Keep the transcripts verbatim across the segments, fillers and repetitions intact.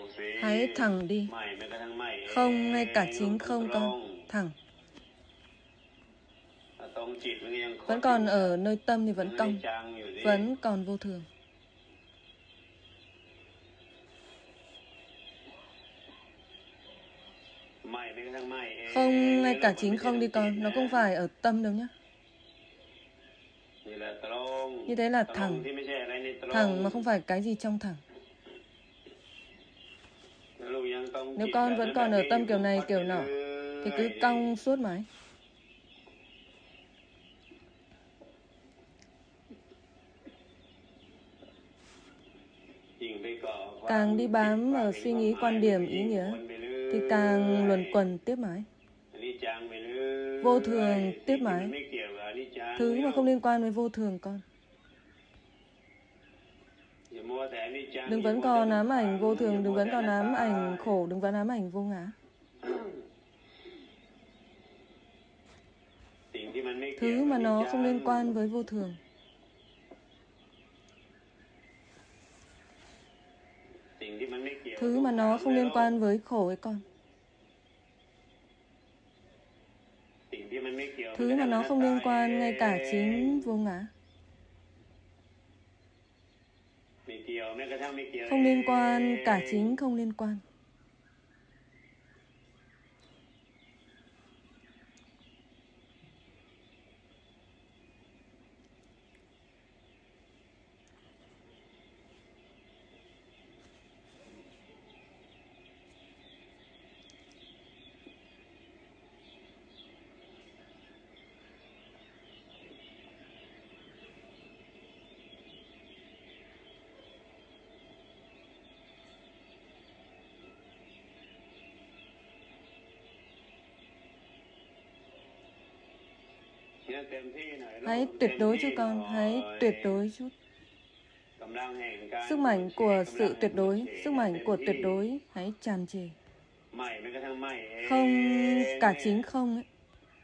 Hãy thẳng đi. Không, ngay cả chính không con. Thẳng. Vẫn còn ở nơi tâm thì vẫn cong. Vẫn còn vô thường. Không, ngay cả chính không đi con. Nó không phải ở tâm đâu nhé. Như thế là thẳng. Thẳng mà không phải cái gì trong thẳng. Nếu con vẫn còn ở tâm kiểu này kiểu nọ thì cứ cong suốt mãi. Càng đi bám ở suy nghĩ, quan điểm, ý nghĩa thì càng luẩn quẩn tiếp mãi. Vô thường tiếp mãi. Thứ mà không liên quan với vô thường con. Đừng vẫn còn ám ảnh vô thường, đừng vẫn còn ám ảnh khổ, đừng vẫn ám ảnh vô ngã. Thứ mà nó không liên quan với vô thường. Thứ mà nó không liên quan với khổ ấy con. Thứ mà nó không liên quan ngay cả chính vô ngã. Không liên quan, cả chính không liên quan. Hãy tuyệt đối cho con, hãy tuyệt đối chút. Sức mạnh của sự tuyệt đối, sức mạnh của tuyệt đối hãy tràn trề. Không, cả chính không ấy.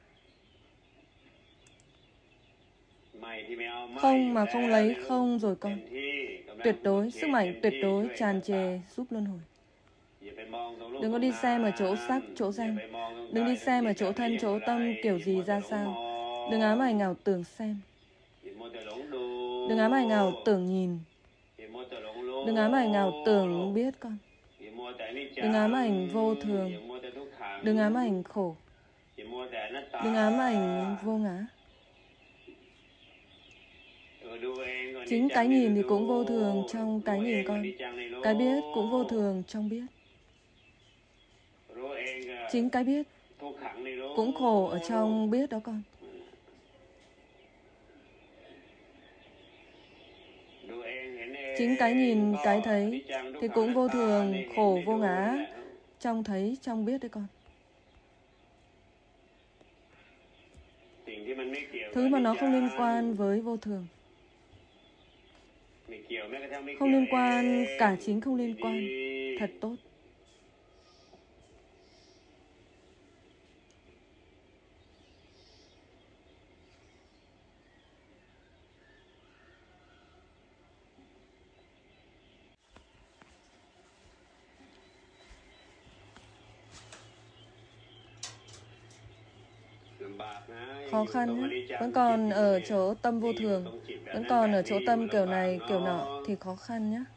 Không mà không lấy không rồi con. Tuyệt đối, sức mạnh tuyệt đối tràn trề giúp luân hồi. Đừng có đi xem ở chỗ sắc, chỗ danh. Đừng đi xem ở chỗ thân, chỗ tâm kiểu gì ra sao. Đừng ám ảnh ảo tưởng xem. Đừng ám ảnh ảo tưởng nhìn. Đừng ám ảnh ảo tưởng biết con. Đừng ám ảnh vô thường. Đừng ám ảnh khổ. Đừng ám ảnh vô ngã. Chính cái nhìn thì cũng vô thường trong cái nhìn con. Cái biết cũng vô thường trong biết. Chính cái biết cũng khổ ở trong biết đó con. Chính cái nhìn, cái thấy thì cũng vô thường, khổ, vô ngã trong thấy, trong biết đấy con. Thứ mà nó không liên quan với vô thường. Không liên quan, cả chính không liên quan. Thật tốt. Khó khăn nhé. Vẫn còn ở chỗ tâm vô thường. Vẫn còn ở chỗ tâm kiểu này, kiểu nọ thì khó khăn nhé.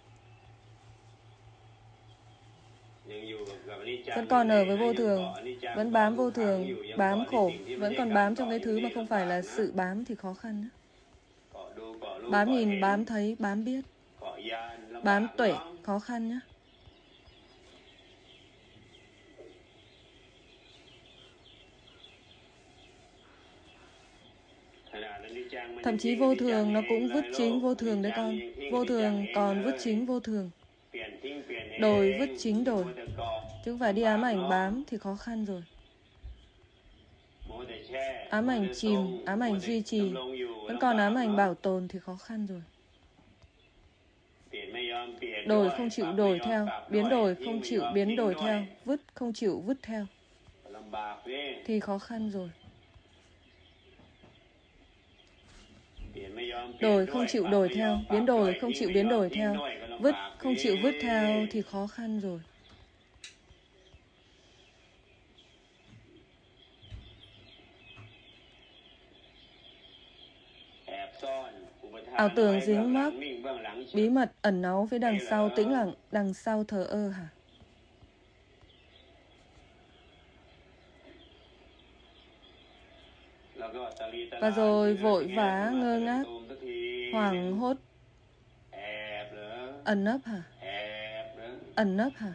Vẫn còn ở với vô thường. Vẫn bám vô thường, bám khổ. Vẫn còn bám trong cái thứ mà không phải là sự bám thì khó khăn nhé. Bám nhìn, bám thấy, bám biết. Bám tuệ, khó khăn nhé. Thậm chí vô thường nó cũng vứt chính vô thường đấy con. Vô thường còn vứt chính vô thường. Đổi vứt chính đổi. Chứ không phải đi ám ảnh bám thì khó khăn rồi. Ám ảnh chìm, ám ảnh duy trì. Vẫn còn ám ảnh bảo tồn thì khó khăn rồi. Đổi không chịu đổi theo. Biến đổi không chịu biến đổi theo. Vứt không chịu vứt theo thì khó khăn rồi. đổi không chịu đổi theo, biến đổi không chịu biến đổi theo, vứt không chịu vứt theo thì khó khăn rồi. Ảo tưởng dính mắc, bí mật ẩn náu phía đằng sau tĩnh lặng, đằng sau thờ ơ hả? Và rồi vội vã ngơ ngác, hoảng hốt, ẩn nấp hả? Ẩn nấp hả?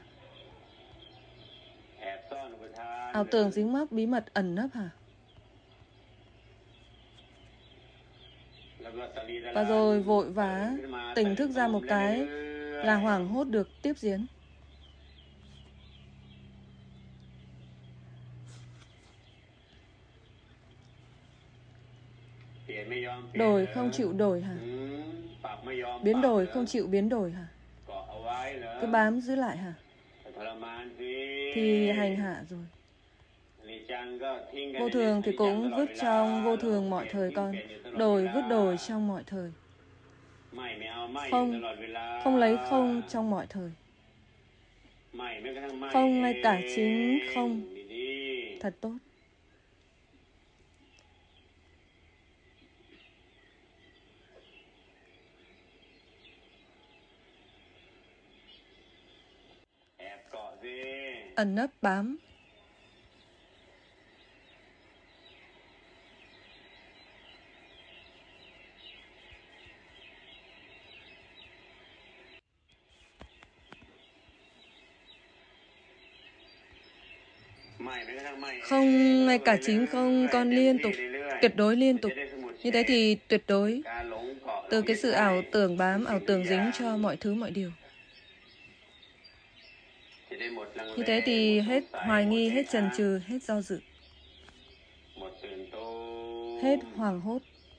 Ảo tưởng dính mắc, bí mật ẩn nấp hả? Và rồi vội vã tỉnh thức ra một cái là hoảng hốt được tiếp diễn. Đổi không chịu đổi hả? Biến đổi không chịu biến đổi hả? Cứ bám giữ lại hả? Thì hành hạ rồi. Vô thường thì cũng vứt trong vô thường mọi thời con. Đổi vứt đổi trong mọi thời. Không, không lấy không trong mọi thời. Không ngay cả chính không. Thật tốt. Ẩn nấp bám. Không ngay cả chính không, con liên tục, tuyệt đối liên tục. Như thế thì tuyệt đối từ cái sự ảo tưởng bám, ảo tưởng dính cho mọi thứ mọi điều. Như thế thì hết hoài nghi, hết chần chừ, hết do dự, hết hoảng hốt.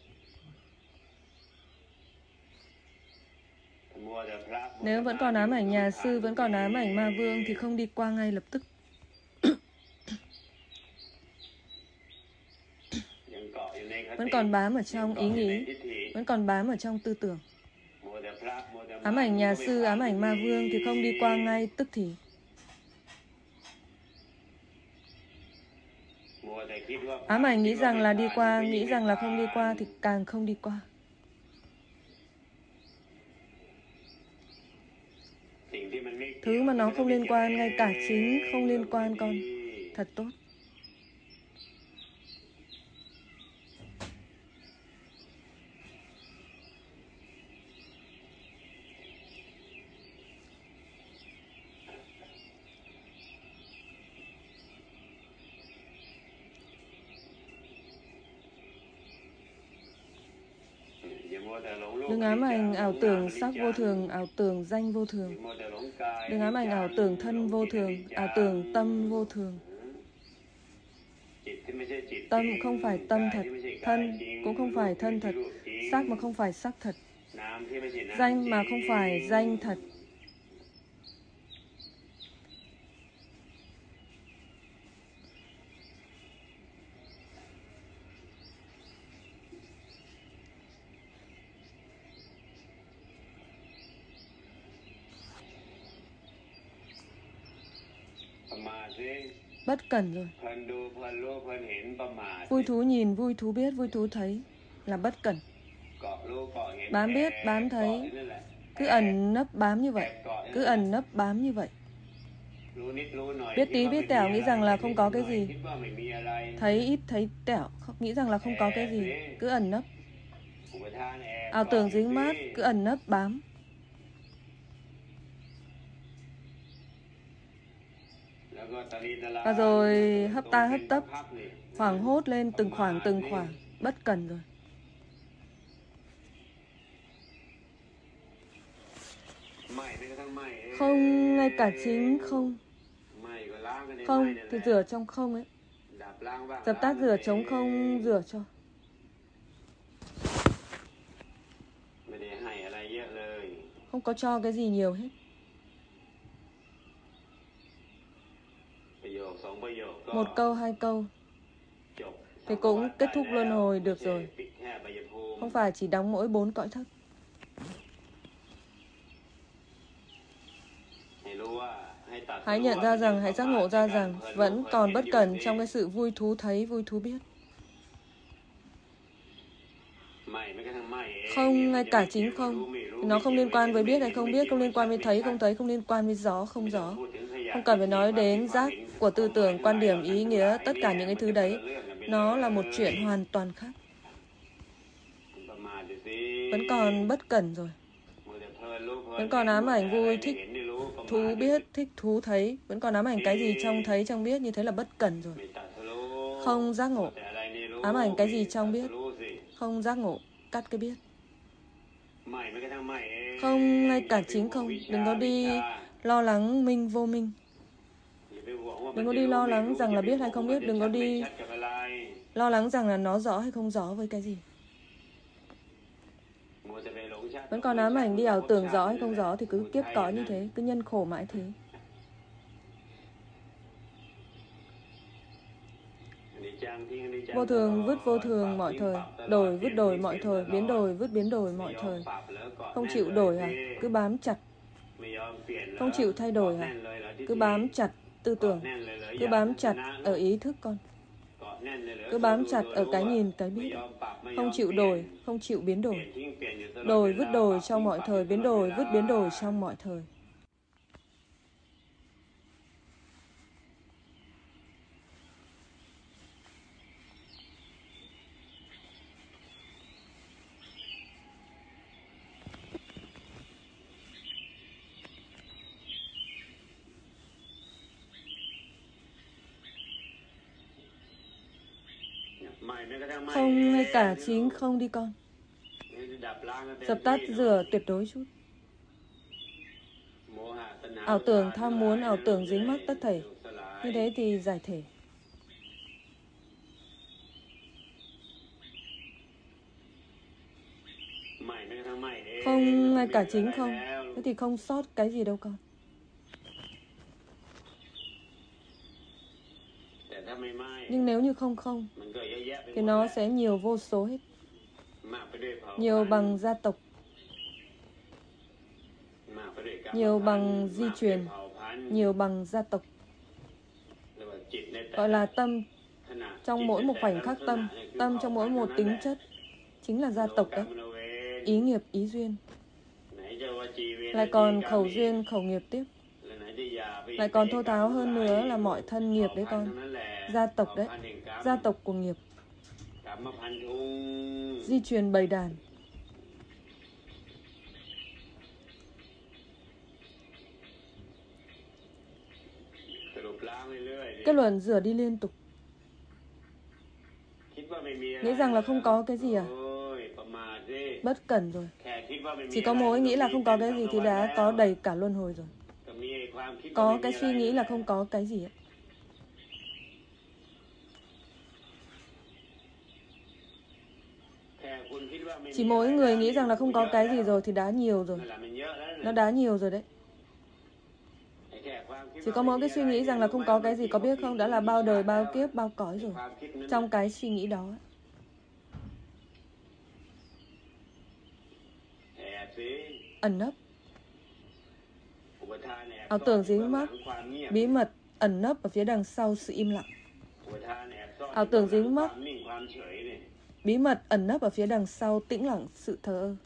Nếu vẫn còn ám ảnh nhà sư, vẫn còn ám ảnh ma vương thì không đi qua ngay lập tức. Vẫn còn bám ở trong ý nghĩ, vẫn còn bám ở trong tư tưởng. Ám ảnh nhà sư, ám ảnh ma vương thì không đi qua ngay tức thì. Ám ảnh nghĩ rằng là đi qua, nghĩ rằng là không đi qua thì càng không đi qua. Thứ mà nó không liên quan, ngay cả chính không liên quan con. Thật tốt. Đừng ám ảnh ảo tưởng sắc vô thường, ảo tưởng danh vô thường. Đừng ám ảnh ảo tưởng thân vô thường, ảo tưởng tâm vô thường. Tâm không phải tâm thật, thân cũng không phải thân thật, sắc mà không phải sắc thật, danh mà không phải danh thật. Bất cẩn rồi. Vui thú nhìn, vui thú biết, vui thú thấy là bất cẩn. Bám biết, bám thấy, cứ ẩn nấp bám như vậy, cứ ẩn nấp bám như vậy. Biết tí biết tẻo nghĩ rằng là không có cái gì. Thấy ít thấy tẻo nghĩ rằng là không có cái gì, cứ ẩn nấp. Ảo tưởng dính mát, cứ ẩn nấp bám. Và rồi hấp ta hấp tấp, hoảng hốt lên từng khoảng từng khoảng, bất cẩn rồi. Không ngay cả chính không. Không thì rửa trong không ấy. Dập tắt rửa trống không rửa cho. Không có cho cái gì nhiều hết. Một câu hai câu thì cũng kết thúc luân hồi được rồi. Không không phải chỉ đóng mỗi bốn cõi thấp. Hãy nhận ra rằng, hãy giác ngộ ra rằng vẫn còn bất cẩn trong cái sự vui thú thấy, vui thú biết. Không, ngay cả chính không. Nó không liên quan với biết hay không biết, không liên quan với thấy, không thấy, không liên quan với gió, không gió. Không cần phải nói đến giác của tư tưởng, quan điểm, ý nghĩa, tất cả những cái thứ đấy. Nó là một chuyện hoàn toàn khác. Vẫn còn bất cẩn rồi. Vẫn còn ám ảnh vui, thích thú biết, thích thú thấy. Vẫn còn ám ảnh cái gì trong thấy, trong biết, như thế là bất cẩn rồi. Không giác ngộ. Ám ảnh cái gì trong biết, không giác ngộ, cắt cái biết. Không, ngay cả chính không. Đừng có đi lo lắng minh vô minh. Đừng có đi lo lắng rằng là biết hay không biết. Đừng có đi lo lắng rằng là nó rõ hay không rõ với cái gì. Vẫn còn ám ảnh đi ảo tưởng rõ hay không rõ thì cứ kiếp có như thế, cứ nhân khổ mãi thế. Vô thường vứt vô thường mọi thời, đổi vứt đổi mọi thời, biến đổi vứt biến đổi mọi thời. Không chịu đổi à? Cứ bám chặt. Không chịu thay đổi à? Cứ bám chặt tư tưởng. Cứ bám chặt ở ý thức con. Cứ bám chặt ở cái nhìn, cái biết. Không chịu đổi, không chịu biến đổi. Đổi vứt đổi trong mọi thời, biến đổi vứt biến đổi trong mọi thời. Không, ngay cả chính không đi con. Dập tắt rửa tuyệt đối chút. Ảo tưởng tham muốn, ảo tưởng dính mắc tất thảy. Như thế thì giải thể. Không, ngay cả chính không. Thế thì không sót cái gì đâu con. Nhưng nếu như không không thì nó sẽ nhiều vô số hết. Nhiều bằng gia tộc, nhiều bằng di truyền, nhiều bằng gia tộc. Gọi là tâm trong mỗi một khoảnh khắc tâm. Tâm trong mỗi một tính chất chính là gia tộc đấy. Ý nghiệp, ý duyên. Lại còn khẩu duyên, khẩu nghiệp tiếp. Lại còn thô tháo hơn nữa là mọi thân nghiệp đấy con. Gia tộc đấy. Gia tộc của nghiệp. Di truyền bầy đàn. Kết luận rửa đi liên tục. Nghĩ rằng là không có cái gì à? Bất cẩn rồi. Chỉ có mỗi nghĩ là không có cái gì thì đã có đầy cả luân hồi rồi. Có cái suy nghĩ là không có cái gì ấy. Chỉ mỗi người nghĩ rằng là không có cái gì rồi thì đã nhiều rồi. Nó đã nhiều rồi đấy. Chỉ có mỗi cái suy nghĩ rằng là không có cái gì, có biết không? Đã là bao đời, bao kiếp, bao cõi rồi. Trong cái suy nghĩ đó. Ẩn nấp. Ảo tưởng dính mắc. Bí mật ẩn nấp ở phía đằng sau sự im lặng. Ảo tưởng dính mắc. Bí mật ẩn nấp ở phía đằng sau tĩnh lặng sự thờ ơ.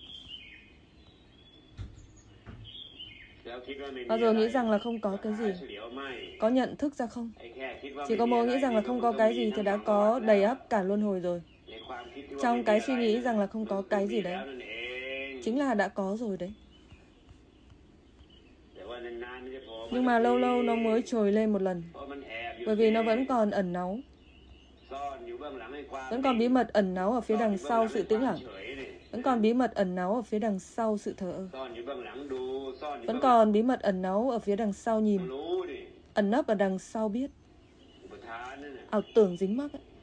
Bao giờ nghĩ rằng là không có cái gì? Có nhận thức ra không? Chỉ có mỗi nghĩ rằng là không có cái gì thì đã có đầy ắp cả luân hồi rồi. Trong cái suy nghĩ rằng là không có cái gì đấy, chính là đã có rồi đấy. Nhưng mà lâu lâu nó mới trồi lên một lần. Bởi vì nó vẫn còn ẩn náu. Vẫn còn bí mật ẩn náu ở phía đằng sau sự tĩnh lặng. Vẫn còn bí mật ẩn náu ở phía đằng sau sự thờ ơ. Vẫn còn bí mật ẩn náu ở phía đằng sau nhìn. Ẩn nấp ở đằng sau biết. Ảo tưởng dính mắc ấy.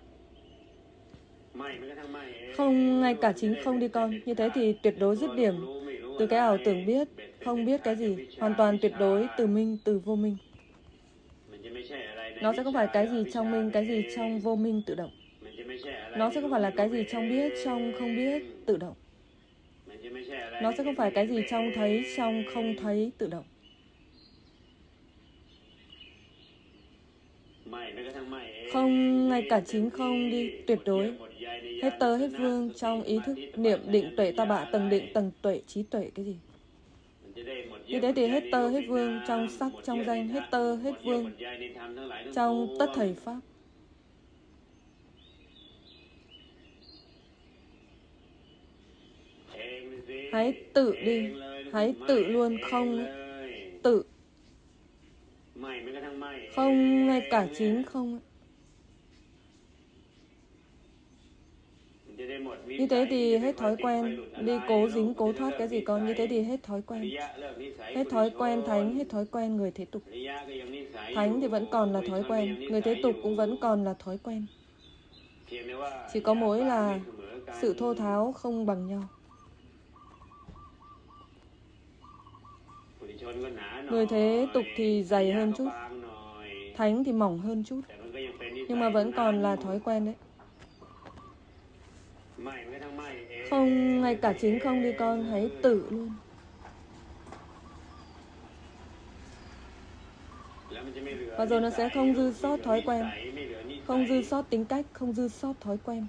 Không, ngay cả chính không đi con. Như thế thì tuyệt đối dứt điểm từ cái ảo tưởng biết, không biết cái gì. Hoàn toàn tuyệt đối từ minh, từ vô minh. Nó sẽ không phải cái gì trong minh, cái gì trong vô minh tự động. Nó sẽ không phải là cái gì trong biết, trong không biết, tự động. Nó sẽ không phải cái gì trong thấy, trong không thấy, tự động. Không, ngay cả chính không đi, tuyệt đối. Hết tơ, hết vương trong ý thức, niệm, định, tuệ, ta bạ, tầng định, tầng tuệ, trí tuệ, cái gì? Như thế thì hết tơ, hết vương trong sắc, trong danh, hết tơ, hết vương trong tất thầy pháp. Hãy tự đi, hãy tự luôn không ấy. Tự. Không, ngay cả chính không ấy. Như thế thì hết thói quen, đi cố dính, cố thoát cái gì con. Như thế thì hết thói quen. Hết thói quen thánh, hết thói quen người thế tục. Thánh thì vẫn còn là thói quen, người thế tục cũng vẫn còn là thói quen. Chỉ có mỗi là sự thô tháo không bằng nhau. Người thế tục thì dày hơn chút, thánh thì mỏng hơn chút, nhưng mà vẫn còn là thói quen đấy. Không, ngay cả chính không đi con, hãy tự luôn. Và rồi nó sẽ không dư sót thói quen, không dư sót tính cách, không dư sót thói quen.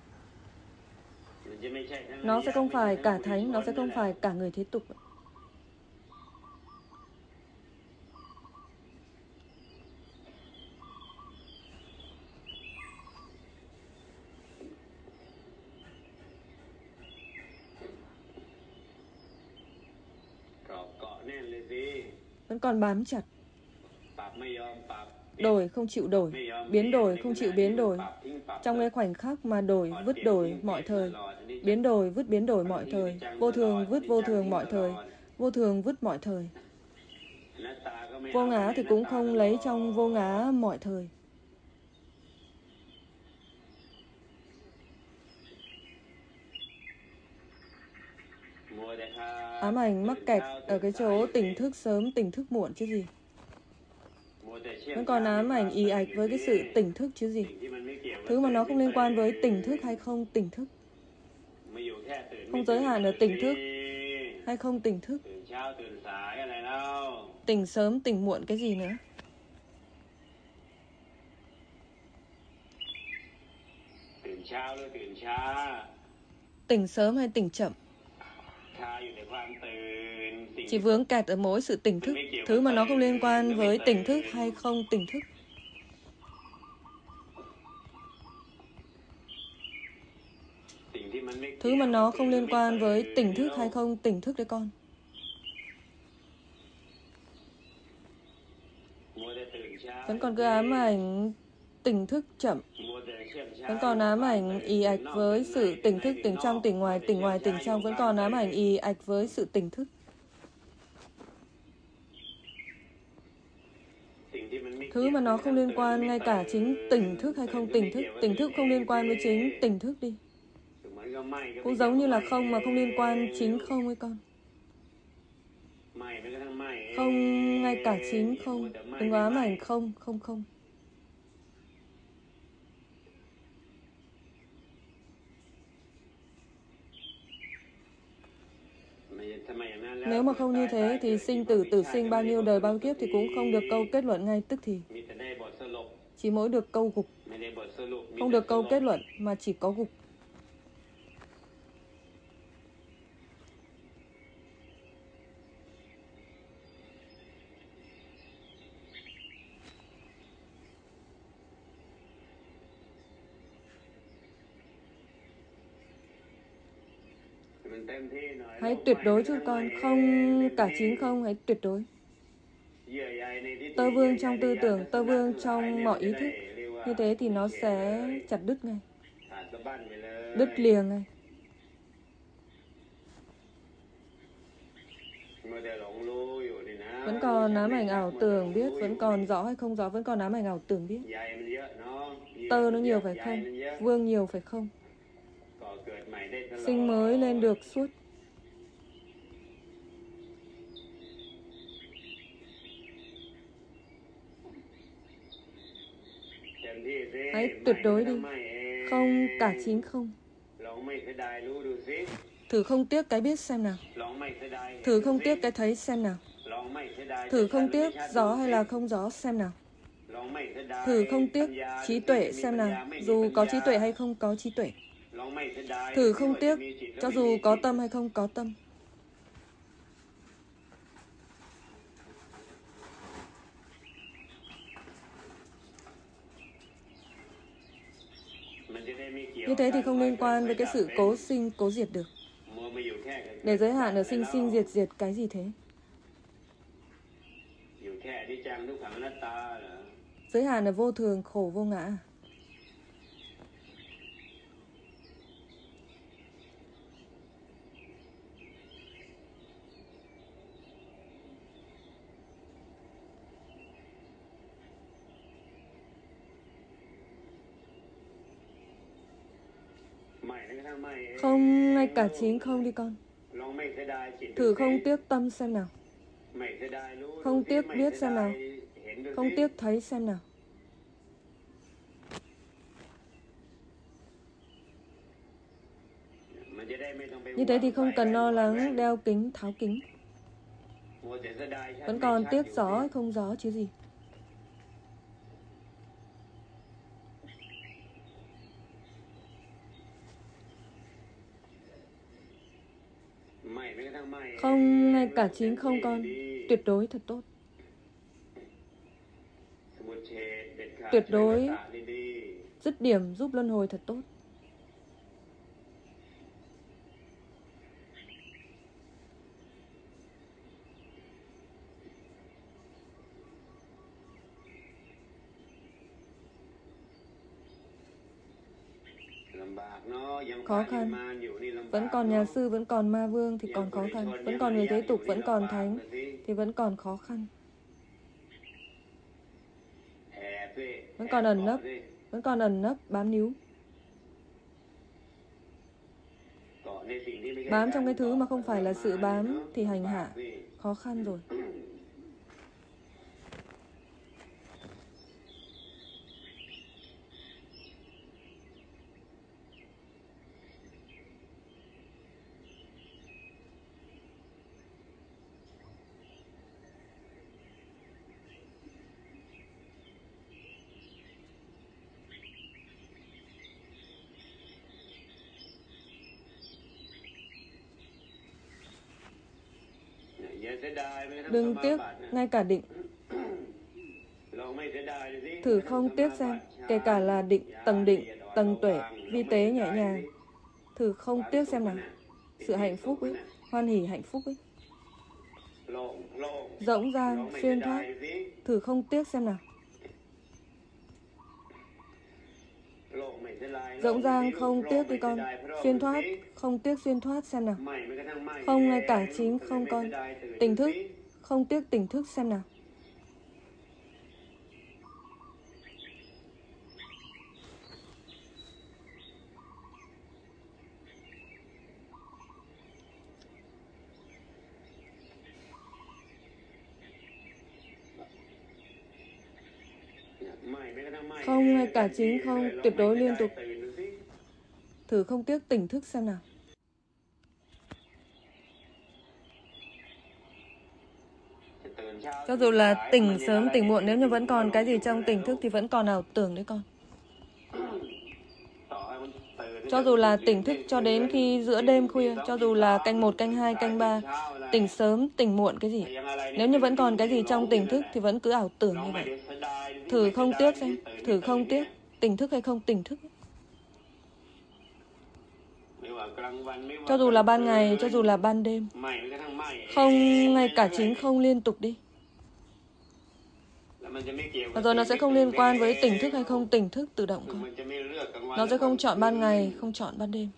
Nó sẽ không phải cả thánh, nó sẽ không phải cả người thế tục. Vẫn còn bám chặt. Đổi không chịu đổi, biến đổi không chịu biến đổi. Trong cái khoảnh khắc mà đổi, vứt đổi mọi thời. Biến đổi, vứt biến đổi mọi thời. Vô thường, vứt vô thường mọi thời. Vô thường, vứt mọi thời. Vô ngã thì cũng không lấy trong vô ngã mọi thời. Ám ảnh mắc kẹt ở cái chỗ tỉnh thức sớm, tỉnh thức muộn chứ gì. Vẫn còn ám ảnh ì ạch với cái sự tỉnh thức chứ gì. Thứ mà nó không liên quan với tỉnh thức hay không tỉnh thức. Không giới hạn ở tỉnh thức hay không tỉnh thức. Tỉnh sớm, tỉnh muộn cái gì nữa. Tỉnh sớm hay tỉnh chậm. Chỉ vướng kẹt ở mỗi sự tỉnh thức. Thứ mà nó không liên quan với tỉnh thức hay không tỉnh thức. Thứ mà nó không liên quan với tỉnh thức hay không tỉnh thức đấy con. Vẫn còn cứ ám ảnh tỉnh thức chậm. Vẫn còn ám ảnh ì ạch với sự tỉnh thức, tỉnh trong, tỉnh ngoài, tỉnh ngoài, tỉnh trong. Vẫn còn ám ảnh ì ạch với sự tỉnh thức. Thứ mà nó không liên quan ngay cả chính tỉnh thức hay không tỉnh thức. Tỉnh thức không liên quan với chính tỉnh thức đi. Cũng giống như là không mà không liên quan chính không ấy con. Không ngay cả chính không. Đừng có ám ảnh không, không, không. Nếu mà không như thế thì sinh tử tử sinh bao nhiêu đời bao kiếp thì cũng không được câu kết luận ngay tức thì. Chỉ mỗi được câu gục. Không được câu kết luận mà chỉ có gục. Hãy tuyệt đối chút con, không cả chính không, hãy tuyệt đối. Tơ vương trong tư tưởng, tơ vương trong mọi ý thức. Như thế thì nó sẽ chặt đứt ngay. Đứt lìa ngay. Vẫn còn ám ảnh ảo tưởng biết, vẫn còn rõ hay không rõ, vẫn còn ám ảnh ảo tưởng biết. Tơ nó nhiều phải không? Vương nhiều phải không? Sinh mới lên được suốt. Hãy tuyệt đối đi. Không cả chín không. Thử không tiếc cái biết xem nào. Thử không tiếc cái thấy xem nào. Thử không tiếc gió hay là không gió xem nào. Thử không tiếc trí tuệ xem nào, dù có trí tuệ hay không có trí tuệ. Thử không tiếc cho dù có tâm hay không có tâm. Như thế thì không liên quan với cái sự cố sinh, cố diệt được. Để giới hạn ở sinh sinh diệt diệt cái gì thế? Giới hạn ở vô thường, khổ, vô ngã. Không ngay cả chín không đi con. Thử không tiếc tâm xem nào. Không tiếc biết xem nào. Không tiếc thấy xem nào. Như thế thì không cần lo lắng đeo kính, tháo kính. Vẫn còn tiếc gió hay không gió chứ gì. Không ngay cả chín không con. Tuyệt đối thật tốt. Tuyệt đối dứt điểm giúp luân hồi thật tốt. Khó khăn. Vẫn còn nhà sư, vẫn còn ma vương thì còn khó khăn. Vẫn còn người thế tục, vẫn còn thánh thì vẫn còn khó khăn. Vẫn còn ẩn nấp, vẫn còn ẩn nấp, bám níu. Bám trong cái thứ mà không phải là sự bám thì hành hạ. Khó khăn rồi. Đừng tiếc ngay cả định. Thử không tiếc xem, kể cả là định, tầng định, tầng tuệ, vi tế nhẹ nhàng. Thử không tiếc xem nào. Sự hạnh phúc ấy, hoan hỉ hạnh phúc ấy. Rỗng rang, xuyên thoát. Thử không tiếc xem nào. Rỗng rang không tiếc đi con. Xuyên thoát, không tiếc xuyên thoát xem nào. Không ngay cả chín không con. Tỉnh thức, không tiếc tỉnh thức xem nào. Không ngay cả chín không, tuyệt đối liên tục. Thử không tiếc tỉnh thức xem nào. Cho dù là tỉnh sớm tỉnh muộn, nếu như vẫn còn cái gì trong tỉnh thức thì vẫn còn ảo tưởng đấy con. Cho dù là tỉnh thức cho đến khi giữa đêm khuya, cho dù là canh một, canh hai, canh ba, tỉnh sớm, tỉnh muộn cái gì. Nếu như vẫn còn cái gì trong tỉnh thức thì vẫn cứ ảo tưởng như vậy. Thử không tiếc xem, thử không tiếc, tỉnh thức hay không tỉnh thức. Cho dù là ban ngày, cho dù là ban đêm. Không ngay cả chính không liên tục đi. Và rồi nó sẽ không liên quan với tỉnh thức hay không tỉnh thức tự động con. Nó sẽ không chọn ban ngày, không chọn ban đêm.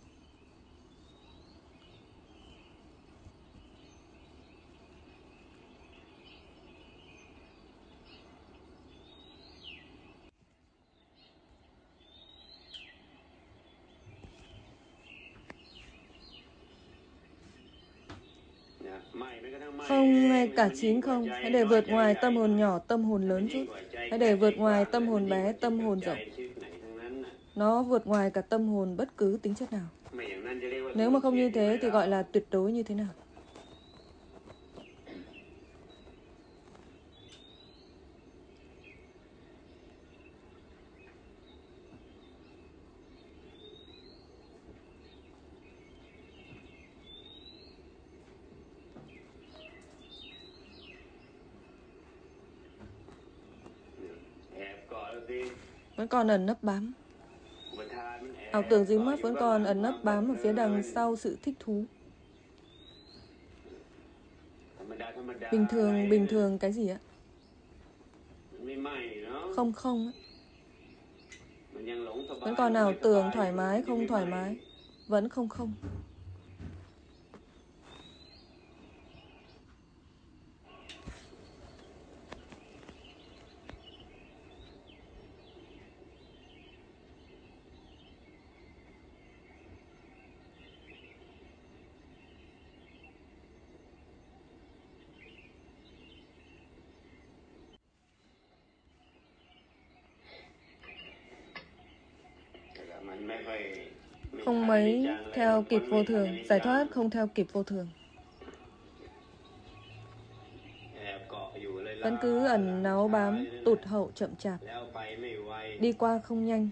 Không ngay cả chín không. Hãy để vượt ngoài tâm hồn nhỏ, tâm hồn lớn chút. Hãy để vượt ngoài tâm hồn bé, tâm hồn rộng. Nó vượt ngoài cả tâm hồn bất cứ tính chất nào. Nếu mà không như thế thì gọi là tuyệt đối như thế nào? Vẫn còn ẩn nấp bám. Ảo tưởng dính mắc vẫn còn ẩn nấp bám ở phía đằng sau sự thích thú. Bình thường, bình thường cái gì ạ? Không không ấy. Vẫn còn ảo tưởng thoải mái, không thoải mái. Vẫn không không. Không mấy theo kịp vô thường. Giải thoát không theo kịp vô thường. Vẫn cứ ẩn náu bám, tụt hậu chậm chạp. Đi qua không nhanh,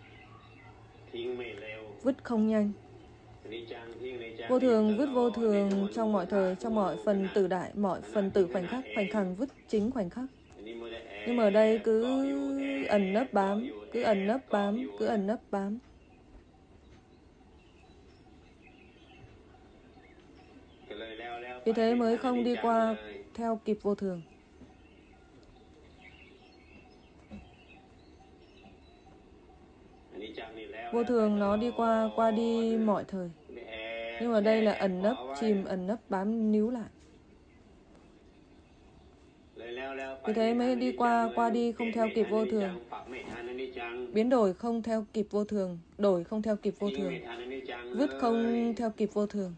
vứt không nhanh. Vô thường vứt vô thường trong mọi thời, trong mọi phần tử đại, mọi phần tử khoảnh khắc, khoảnh khắc vứt chính khoảnh khắc. Nhưng mà ở đây cứ ẩn nấp bám, cứ ẩn nấp bám, cứ ẩn nấp bám. Vì thế mới không đi qua theo kịp vô thường. Vô thường nó đi qua, qua đi mọi thời. Nhưng mà đây là ẩn nấp, chìm, ẩn nấp, bám níu lại. Vì thế mới đi qua, qua đi không theo kịp vô thường. Biến đổi không theo kịp vô thường. Đổi không theo kịp vô thường. Vứt không theo kịp vô thường.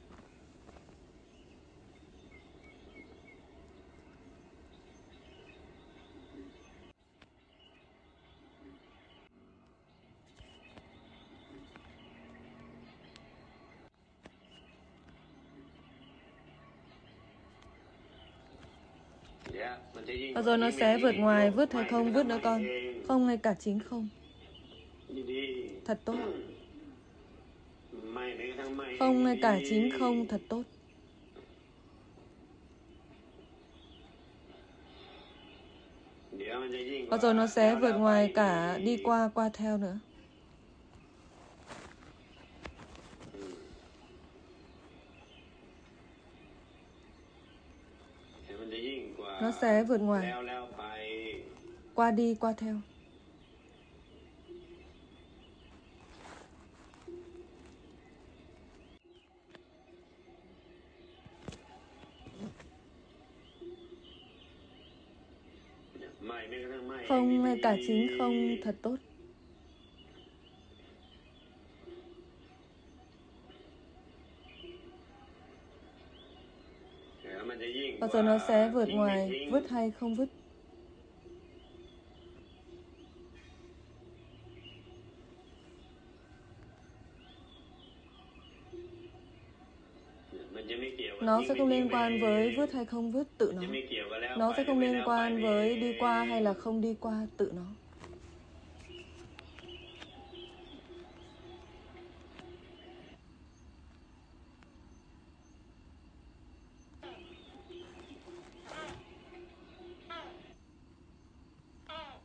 Và rồi nó sẽ vượt ngoài, vứt hay không vứt nữa con. Không ngay cả chính không. Thật tốt. Không ngay cả chính không, thật tốt. Và rồi nó sẽ vượt ngoài cả đi qua, qua theo nữa. Nó sẽ vượt ngoài, qua đi, qua theo. Không ngay cả chính không, thật tốt. Và rồi nó sẽ vượt ngoài, vứt hay không vứt. Nó sẽ không liên quan với vứt hay không vứt tự nó. Nó sẽ không liên quan với đi qua hay là không đi qua tự nó.